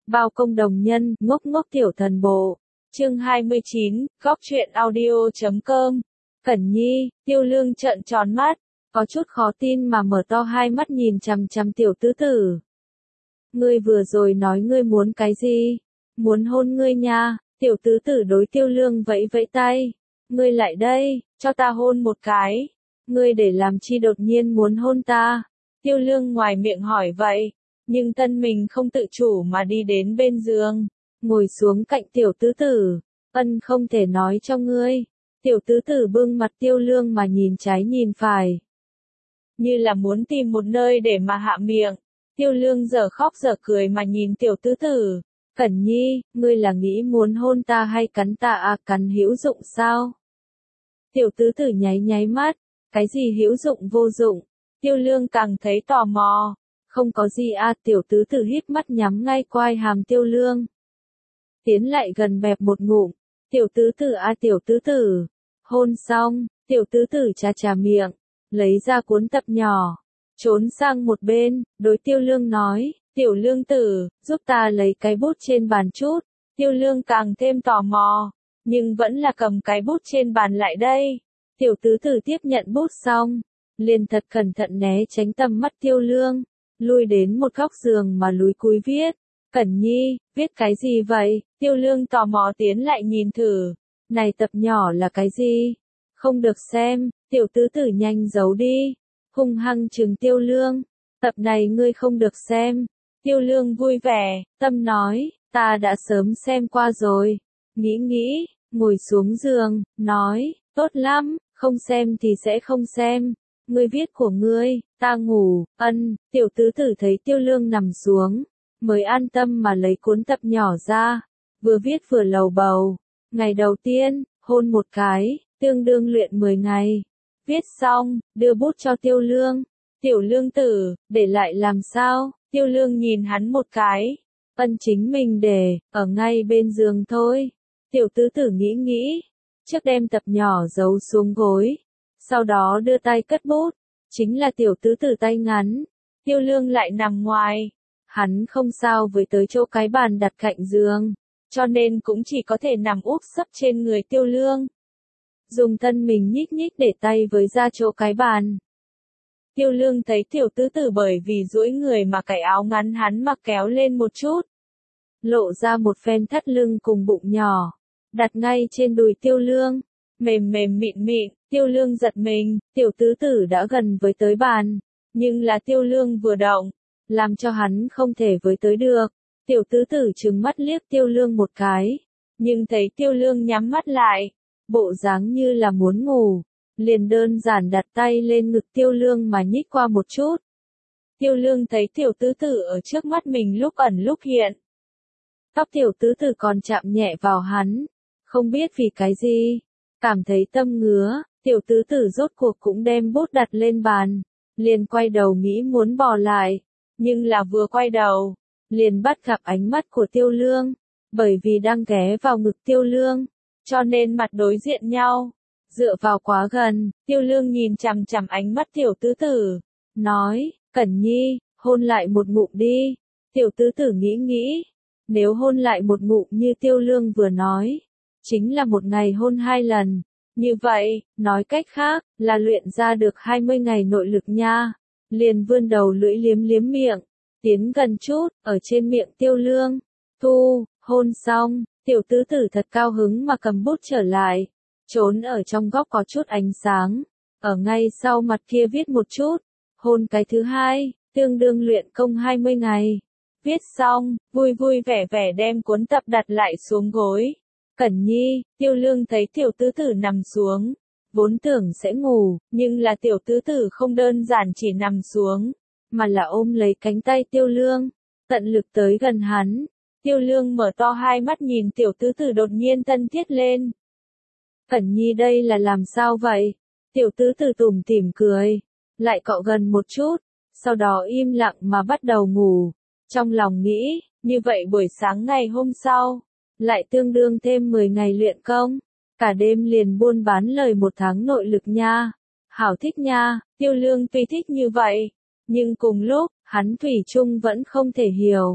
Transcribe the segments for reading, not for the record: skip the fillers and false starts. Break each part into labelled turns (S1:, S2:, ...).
S1: Bao công đồng nhân, ngốc ngốc tiểu thần bộ. Chương 29, góc truyện audio.com. Cẩn Nhi, Tiêu Lương trợn tròn mắt, có chút khó tin mà mở to hai mắt nhìn chằm chằm tiểu tứ tử. Ngươi vừa rồi nói ngươi muốn cái gì? Muốn hôn ngươi nha. Tiểu tứ tử đối Tiêu Lương vẫy vẫy tay. Ngươi lại đây, cho ta hôn một cái. Ngươi để làm chi đột nhiên muốn hôn ta? Tiêu Lương ngoài miệng hỏi vậy, nhưng thân mình không tự chủ mà đi đến bên giường, ngồi xuống cạnh tiểu tứ tử. Ân không thể nói cho ngươi. Tiểu tứ tử bưng mặt Tiêu Lương mà nhìn trái nhìn phải, như là muốn tìm một nơi để mà hạ miệng. Tiêu Lương dở khóc dở cười mà nhìn tiểu tứ tử. Cẩn Nhi, ngươi là nghĩ muốn hôn ta hay cắn ta à? Cắn hữu dụng sao? Tiểu tứ tử nháy nháy mắt. Cái gì hữu dụng vô dụng? Tiêu Lương càng thấy tò mò. Không có gì à? Tiểu tứ tử híp mắt nhắm ngay quai hàm Tiêu Lương, tiến lại gần bẹp một ngụm. Tiểu tứ tử à? Tiểu tứ tử. Hôn xong, tiểu tứ tử chà chà miệng, lấy ra cuốn tập nhỏ, trốn sang một bên, đối Tiêu Lương nói, Tiểu Lương tử, giúp ta lấy cái bút trên bàn chút. Tiêu Lương càng thêm tò mò, nhưng vẫn là cầm cái bút trên bàn lại đây. Tiểu tứ tử tiếp nhận bút xong, liền thật cẩn thận né tránh tầm mắt Tiêu Lương, lui đến một góc giường mà lúi cúi viết. Cẩn Nhi, viết cái gì vậy? Tiêu Lương tò mò tiến lại nhìn thử. Này tập nhỏ là cái gì? Không được xem. Tiểu tứ tử nhanh giấu đi, hung hăng trừng Tiêu Lương. Tập này ngươi không được xem. Tiêu Lương vui vẻ, tâm nói, ta đã sớm xem qua rồi. Nghĩ, ngồi xuống giường, nói, tốt lắm, không xem thì sẽ không xem. Ngươi viết của ngươi, ta ngủ. Ân. Tiểu tứ tử thấy Tiêu Lương nằm xuống, mới an tâm mà lấy cuốn tập nhỏ ra, vừa viết vừa lầu bầu. Ngày đầu tiên, hôn một cái, tương đương luyện 10 ngày. Viết xong, đưa bút cho Tiêu Lương. Tiểu Lương tử, để lại làm sao? Tiêu Lương nhìn hắn một cái. Ân chính mình để, ở ngay bên giường thôi. Tiểu tứ tử nghĩ, trước đem tập nhỏ giấu xuống gối, sau đó đưa tay cất bút. Chính là tiểu tứ tử tay ngắn, Tiêu Lương lại nằm ngoài. Hắn không sao với tới chỗ cái bàn đặt cạnh giường, cho nên cũng chỉ có thể nằm úp sấp trên người Tiêu Lương, dùng thân mình nhích để tay với ra chỗ cái bàn. Tiêu Lương thấy tiểu tứ tử bởi vì duỗi người mà cái áo ngắn hắn mặc kéo lên một chút, lộ ra một phen thắt lưng cùng bụng nhỏ, đặt ngay trên đùi Tiêu Lương, mềm mịn. Tiêu Lương giật mình, tiểu tứ tử đã gần với tới bàn, nhưng là Tiêu Lương vừa động, làm cho hắn không thể với tới được. Tiểu tứ tử trừng mắt liếc Tiêu Lương một cái, nhưng thấy Tiêu Lương nhắm mắt lại, bộ dáng như là muốn ngủ, liền đơn giản đặt tay lên ngực Tiêu Lương mà nhích qua một chút. Tiêu Lương thấy tiểu tứ tử ở trước mắt mình lúc ẩn lúc hiện. Tóc tiểu tứ tử còn chạm nhẹ vào hắn, không biết vì cái gì, cảm thấy tâm ngứa, tiểu tứ tử rốt cuộc cũng đem bút đặt lên bàn, liền quay đầu nghĩ muốn bỏ lại, nhưng là vừa quay đầu, liền bắt gặp ánh mắt của Tiêu Lương, bởi vì đang ghé vào ngực Tiêu Lương, cho nên mặt đối diện nhau. Dựa vào quá gần, Tiêu Lương nhìn chằm chằm ánh mắt tiểu tứ tử, nói, Cẩn Nhi, hôn lại một ngụm đi. Tiểu tứ tử nghĩ, nếu hôn lại một ngụm như Tiêu Lương vừa nói, chính là một ngày hôn 2 lần. Như vậy, nói cách khác, là luyện ra được 20 ngày nội lực nha. Liền vươn đầu lưỡi liếm miệng, tiến gần chút, ở trên miệng Tiêu Lương. Hôn xong, tiểu tứ tử thật cao hứng mà cầm bút trở lại, trốn ở trong góc có chút ánh sáng, ở ngay sau mặt kia viết một chút. Hôn cái thứ hai, tương đương luyện công 20 ngày. Viết xong, vui vẻ đem cuốn tập đặt lại xuống gối. Cẩn Nhi, Tiêu Lương thấy tiểu tứ tử nằm xuống, vốn tưởng sẽ ngủ, nhưng là tiểu tứ tử không đơn giản chỉ nằm xuống, mà là ôm lấy cánh tay Tiêu Lương, tận lực tới gần hắn. Tiêu Lương mở to hai mắt nhìn tiểu tứ tử đột nhiên thân thiết lên. Cẩn Nhi đây là làm sao vậy? Tiểu tứ tử tủm tỉm cười, lại cọ gần một chút, sau đó im lặng mà bắt đầu ngủ. Trong lòng nghĩ, như vậy buổi sáng ngày hôm sau, lại tương đương thêm 10 ngày luyện công, cả đêm liền buôn bán lời 1 tháng nội lực nha. Hảo thích nha. Tiêu Lương tuy thích như vậy, nhưng cùng lúc, hắn thủy chung vẫn không thể hiểu,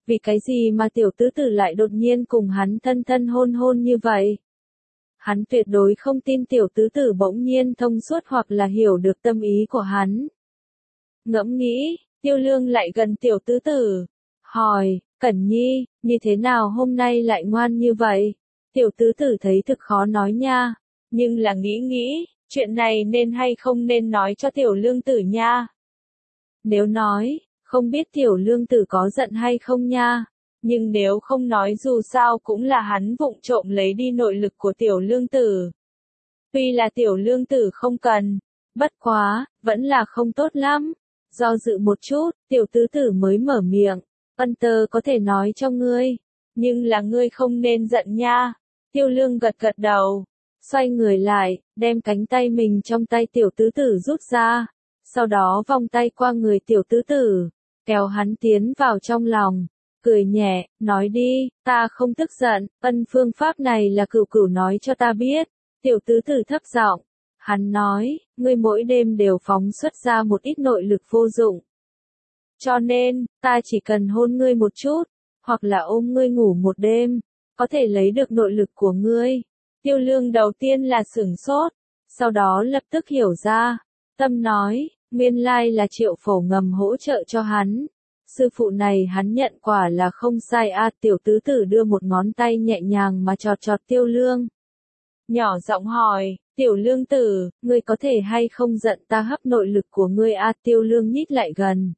S1: Vì cái gì mà tiểu tứ tử lại đột nhiên cùng hắn thân thân hôn hôn như vậy? Hắn tuyệt đối không tin tiểu tứ tử bỗng nhiên thông suốt hoặc là hiểu được tâm ý của hắn. Ngẫm nghĩ, Tiêu Lương lại gần tiểu tứ tử, hỏi, Cẩn Nhi, như thế nào hôm nay lại ngoan như vậy? Tiểu tứ tử thấy thực khó nói nha, nhưng là nghĩ, chuyện này nên hay không nên nói cho tiểu lương tử nha. Nếu nói, không biết tiểu lương tử có giận hay không nha, nhưng nếu không nói dù sao cũng là hắn vụng trộm lấy đi nội lực của tiểu lương tử. Tuy là tiểu lương tử không cần, bất quá, vẫn là không tốt lắm. Do dự một chút, tiểu tứ tử mới mở miệng, ân tơ có thể nói cho ngươi, nhưng là ngươi không nên giận nha. Tiêu Lương gật gật đầu, xoay người lại, đem cánh tay mình trong tay tiểu tứ tử rút ra, sau đó vòng tay qua người tiểu tứ tử, kéo hắn tiến vào trong lòng, cười nhẹ, nói đi, ta không tức giận, phương pháp này là cửu cửu nói cho ta biết. Tiểu tứ tử thấp giọng, hắn nói, ngươi mỗi đêm đều phóng xuất ra một ít nội lực vô dụng. Cho nên, ta chỉ cần hôn ngươi một chút, hoặc là ôm ngươi ngủ một đêm, có thể lấy được nội lực của ngươi. Tiêu Lương đầu tiên là sửng sốt, sau đó lập tức hiểu ra, tâm nói, nguyên lai là Triệu Phổ ngầm hỗ trợ cho hắn. Sư phụ này hắn nhận quả là không sai a. Tiểu tứ tử đưa một ngón tay nhẹ nhàng mà chọt chọt Tiêu Lương. Nhỏ giọng hỏi, tiểu lương tử, ngươi có thể hay không giận ta hấp nội lực của ngươi a? Tiêu Lương nhích lại gần.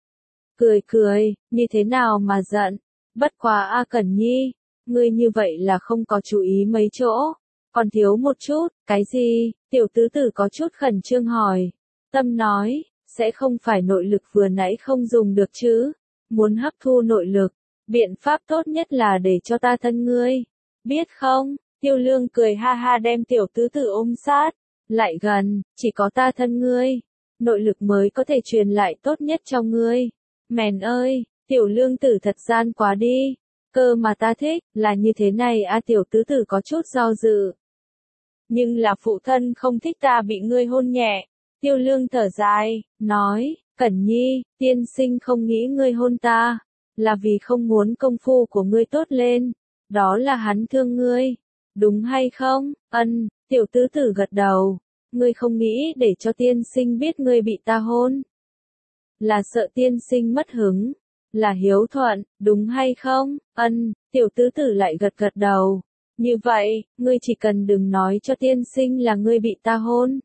S1: Cười, như thế nào mà giận? Bất quá a Cẩn Nhi, ngươi như vậy là không có chú ý mấy chỗ, còn thiếu một chút, cái gì? Tiểu tứ tử có chút khẩn trương hỏi. Tâm nói, sẽ không phải nội lực vừa nãy không dùng được chứ? Muốn hấp thu nội lực, biện pháp tốt nhất là để cho ta thân ngươi, biết không? Tiêu Lương cười ha ha đem tiểu tứ tử ôm sát, lại gần, chỉ có ta thân ngươi, nội lực mới có thể truyền lại tốt nhất cho ngươi. Mèn ơi, tiểu lương tử thật gian quá đi, cơ mà ta thích, là như thế này a. Tiểu tứ tử có chút do dự. Nhưng là phụ thân không thích ta bị ngươi hôn nhẹ. Tiêu Lương thở dài, nói, Cẩn Nhi, tiên sinh không nghĩ ngươi hôn ta, là vì không muốn công phu của ngươi tốt lên, đó là hắn thương ngươi, đúng hay không? Tiểu tứ tử gật đầu, ngươi không nghĩ để cho tiên sinh biết ngươi bị ta hôn, là sợ tiên sinh mất hứng, là hiếu thuận, đúng hay không? Tiểu tứ tử lại gật gật đầu, như vậy, ngươi chỉ cần đừng nói cho tiên sinh là ngươi bị ta hôn.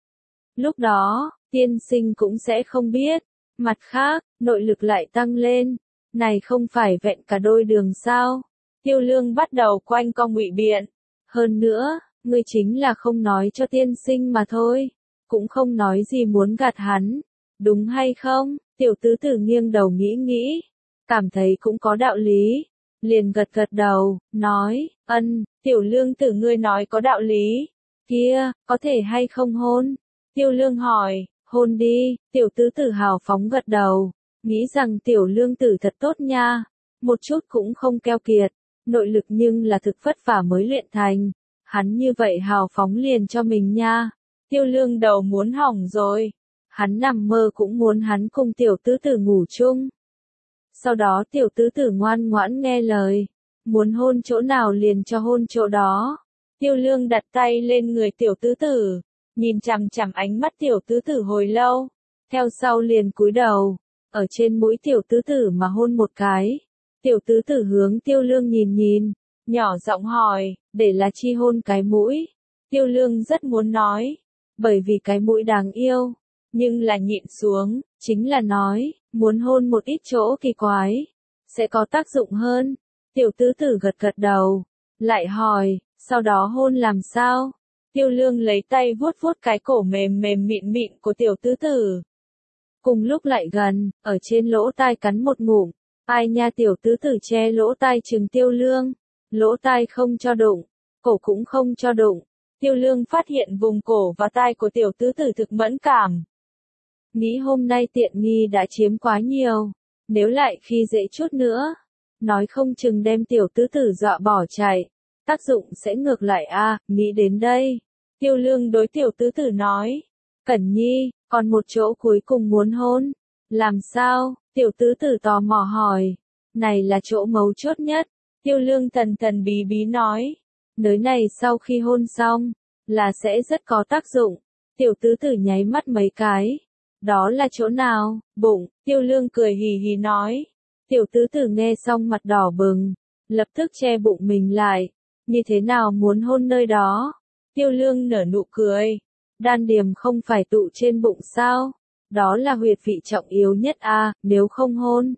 S1: Lúc đó, tiên sinh cũng sẽ không biết. Mặt khác, nội lực lại tăng lên, này không phải vẹn cả đôi đường sao? Tiêu Lương bắt đầu quanh co ngụy biện. Hơn nữa, ngươi chính là không nói cho tiên sinh mà thôi, cũng không nói gì muốn gạt hắn, đúng hay không? Tiểu tứ tử nghiêng đầu nghĩ, cảm thấy cũng có đạo lý, liền gật gật đầu, nói, tiểu lương tử ngươi nói có đạo lý, kia, có thể hay không hôn? Tiêu Lương hỏi, hôn đi. Tiểu tứ tử hào phóng gật đầu, nghĩ rằng tiểu lương tử thật tốt nha, một chút cũng không keo kiệt, nội lực nhưng là thực vất vả mới luyện thành, hắn như vậy hào phóng liền cho mình nha. Tiêu Lương đầu muốn hỏng rồi, hắn nằm mơ cũng muốn hắn cùng tiểu tứ tử ngủ chung. Sau đó tiểu tứ tử ngoan ngoãn nghe lời, muốn hôn chỗ nào liền cho hôn chỗ đó. Tiêu Lương đặt tay lên người tiểu tứ tử, nhìn chằm chằm ánh mắt tiểu tứ tử hồi lâu, theo sau liền cúi đầu, ở trên mũi tiểu tứ tử mà hôn một cái. Tiểu tứ tử hướng Tiêu Lương nhìn, nhỏ giọng hỏi, để là chi hôn cái mũi? Tiêu Lương rất muốn nói, bởi vì cái mũi đáng yêu, nhưng là nhịn xuống, chính là nói, muốn hôn một ít chỗ kỳ quái, sẽ có tác dụng hơn. Tiểu tứ tử gật gật đầu, lại hỏi, sau đó hôn làm sao? Tiêu Lương lấy tay vuốt vuốt cái cổ mềm mềm mịn mịn của tiểu tứ tử. Cùng lúc lại gần, ở trên lỗ tai cắn một ngụm, ai nha. Tiểu tứ tử che lỗ tai trừng Tiêu Lương, lỗ tai không cho đụng, cổ cũng không cho đụng. Tiêu Lương phát hiện vùng cổ và tai của tiểu tứ tử thực mẫn cảm. Nghĩ hôm nay tiện nghi đã chiếm quá nhiều, nếu lại khi dễ chút nữa, nói không chừng đem tiểu tứ tử dọa bỏ chạy, tác dụng sẽ ngược lại a. Nghĩ đến đây, Tiêu Lương đối tiểu tứ tử nói, Cẩn Nhi, còn một chỗ cuối cùng muốn hôn, làm sao? Tiểu tứ tử tò mò hỏi, Này là chỗ mấu chốt nhất. Tiêu Lương thần thần bí bí nói. Nới này sau khi hôn xong, là sẽ rất có tác dụng. Tiểu tứ tử nháy mắt mấy cái. Đó là chỗ nào? Bụng. Tiêu Lương cười hì hì nói. Tiểu tứ tử nghe xong mặt đỏ bừng, lập tức che bụng mình lại. Như thế nào muốn hôn nơi đó? Tiêu Lương nở nụ cười. Đan điềm không phải tụ trên bụng sao? Đó là huyệt vị trọng yếu nhất à, nếu không hôn.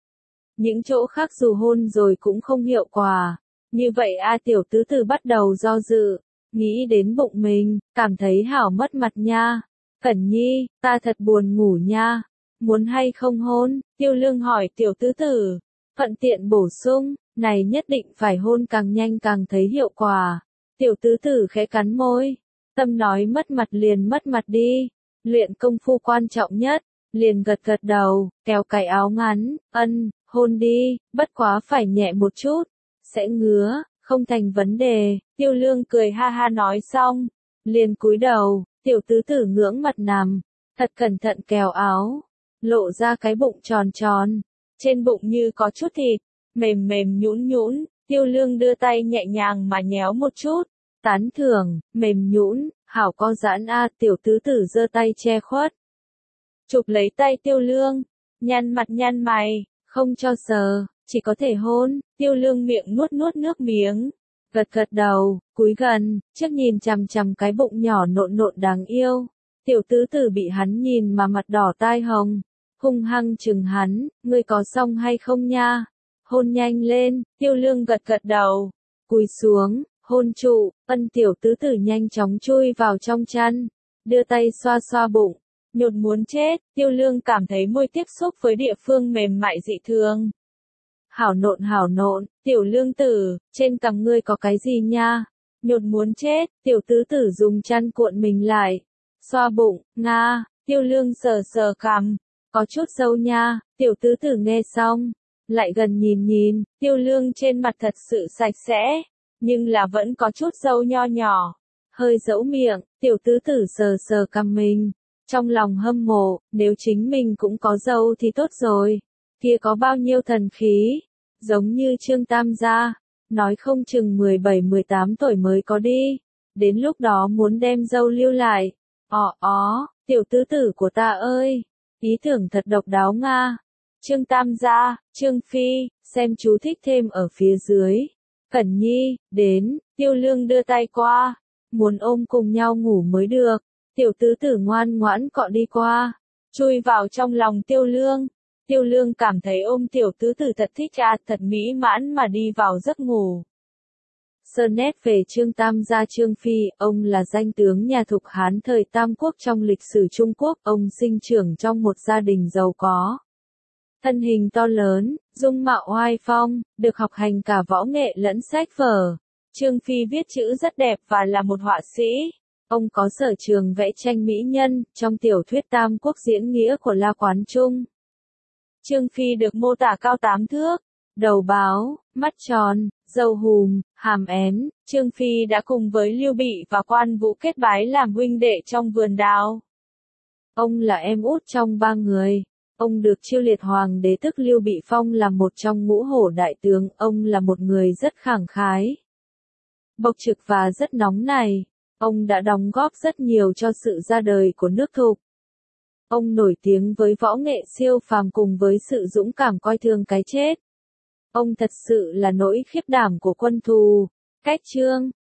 S1: Những chỗ khác dù hôn rồi cũng không hiệu quả. Như vậy a tiểu tứ tử bắt đầu do dự. Nghĩ đến bụng mình, cảm thấy hảo mất mặt nha. Cẩn Nhi, ta thật buồn ngủ nha. Muốn hay không hôn? Tiêu Lương hỏi tiểu tứ tử. Thuận tiện bổ sung, này nhất định phải hôn càng nhanh càng thấy hiệu quả. Tiểu tứ tử khẽ cắn môi. Tâm nói mất mặt liền mất mặt đi. Luyện công phu quan trọng nhất. Liền gật gật đầu, kéo cái áo ngắn, hôn đi, bất quá phải nhẹ một chút. Sẽ ngứa, không thành vấn đề. Tiêu Lương cười ha ha nói xong. Liền cúi đầu, tiểu tứ tử ngưỡng mặt nằm. Thật cẩn thận kéo áo. Lộ ra cái bụng tròn tròn. Trên bụng như có chút thịt. Mềm mềm nhũn nhũn. Tiêu Lương đưa tay nhẹ nhàng mà nhéo một chút. Tán thưởng, mềm nhũn, hảo co giãn a. Tiểu tứ tử giơ tay che khuất. Chụp lấy tay Tiêu Lương. Nhăn mặt nhăn mày. Không cho sờ, chỉ có thể hôn. Tiêu Lương miệng nuốt nuốt nước miếng. Gật gật đầu, cúi gần, trước nhìn chằm chằm cái bụng nhỏ nộn nộn đáng yêu. Tiểu tứ tử bị hắn nhìn mà mặt đỏ tai hồng. Hung hăng chừng hắn, ngươi có xong hay không nha? Hôn nhanh lên. Tiêu Lương gật gật đầu. Cúi xuống, hôn trụ. Tiểu tứ tử nhanh chóng chui vào trong chăn. Đưa tay xoa xoa bụng. Nhột muốn chết. Tiêu Lương cảm thấy môi tiếp xúc với địa phương mềm mại dị thường. Hảo nộn, tiểu Lương tử, trên cằm ngươi có cái gì nha? Nhột muốn chết. Tiểu tứ tử dùng chăn cuộn mình lại. Xoa bụng, nga. Tiêu Lương sờ sờ cằm. Có chút sâu nha. Tiểu tứ tử nghe xong. Lại gần nhìn nhìn. Tiêu Lương trên mặt thật sự sạch sẽ. Nhưng là vẫn có chút sâu nho nhỏ. Hơi dẫu miệng. Tiểu tứ tử sờ sờ cằm mình. Trong lòng hâm mộ, nếu chính mình cũng có dâu thì tốt rồi. Kia có bao nhiêu thần khí. Giống như Trương Tam gia. Nói không chừng 17-18 tuổi mới có đi. Đến lúc đó muốn đem dâu lưu lại. Tiểu tứ tử của ta ơi. Ý tưởng thật độc đáo nga. Trương Tam gia, Trương Phi, xem chú thích thêm ở phía dưới. Cẩn Nhi, đến. Tiêu Lương đưa tay qua. Muốn ôm cùng nhau ngủ mới được. Tiểu tứ tử ngoan ngoãn cọ đi qua. Chui vào trong lòng Tiêu Lương. Tiêu Lương cảm thấy ôm tiểu tứ tử thật thích thật mỹ mãn mà đi vào giấc ngủ. Sơ nét về Trương Tam gia Trương Phi, ông là danh tướng nhà Thục Hán thời Tam Quốc trong lịch sử Trung Quốc, ông sinh trưởng trong một gia đình giàu có. Thân hình to lớn, dung mạo oai phong, được học hành cả võ nghệ lẫn sách vở. Trương Phi viết chữ rất đẹp và là một họa sĩ. Ông có sở trường vẽ tranh mỹ nhân, trong tiểu thuyết Tam Quốc diễn nghĩa của La Quán Trung. Trương Phi được mô tả cao 8 thước, đầu báo, mắt tròn, râu hùm, hàm én. Trương Phi đã cùng với Lưu Bị và Quan Vũ kết bái làm huynh đệ trong vườn đào. Ông là em út trong 3 người. Ông được chiêu liệt hoàng đế tức Lưu Bị phong làm một trong ngũ hổ đại tướng. Ông là một người rất khẳng khái, bộc trực và rất nóng nảy. Ông đã đóng góp rất nhiều cho sự ra đời của nước Thục. Ông nổi tiếng với võ nghệ siêu phàm cùng với sự dũng cảm coi thường cái chết. Ông thật sự là nỗi khiếp đảm của quân thù. Cách Trương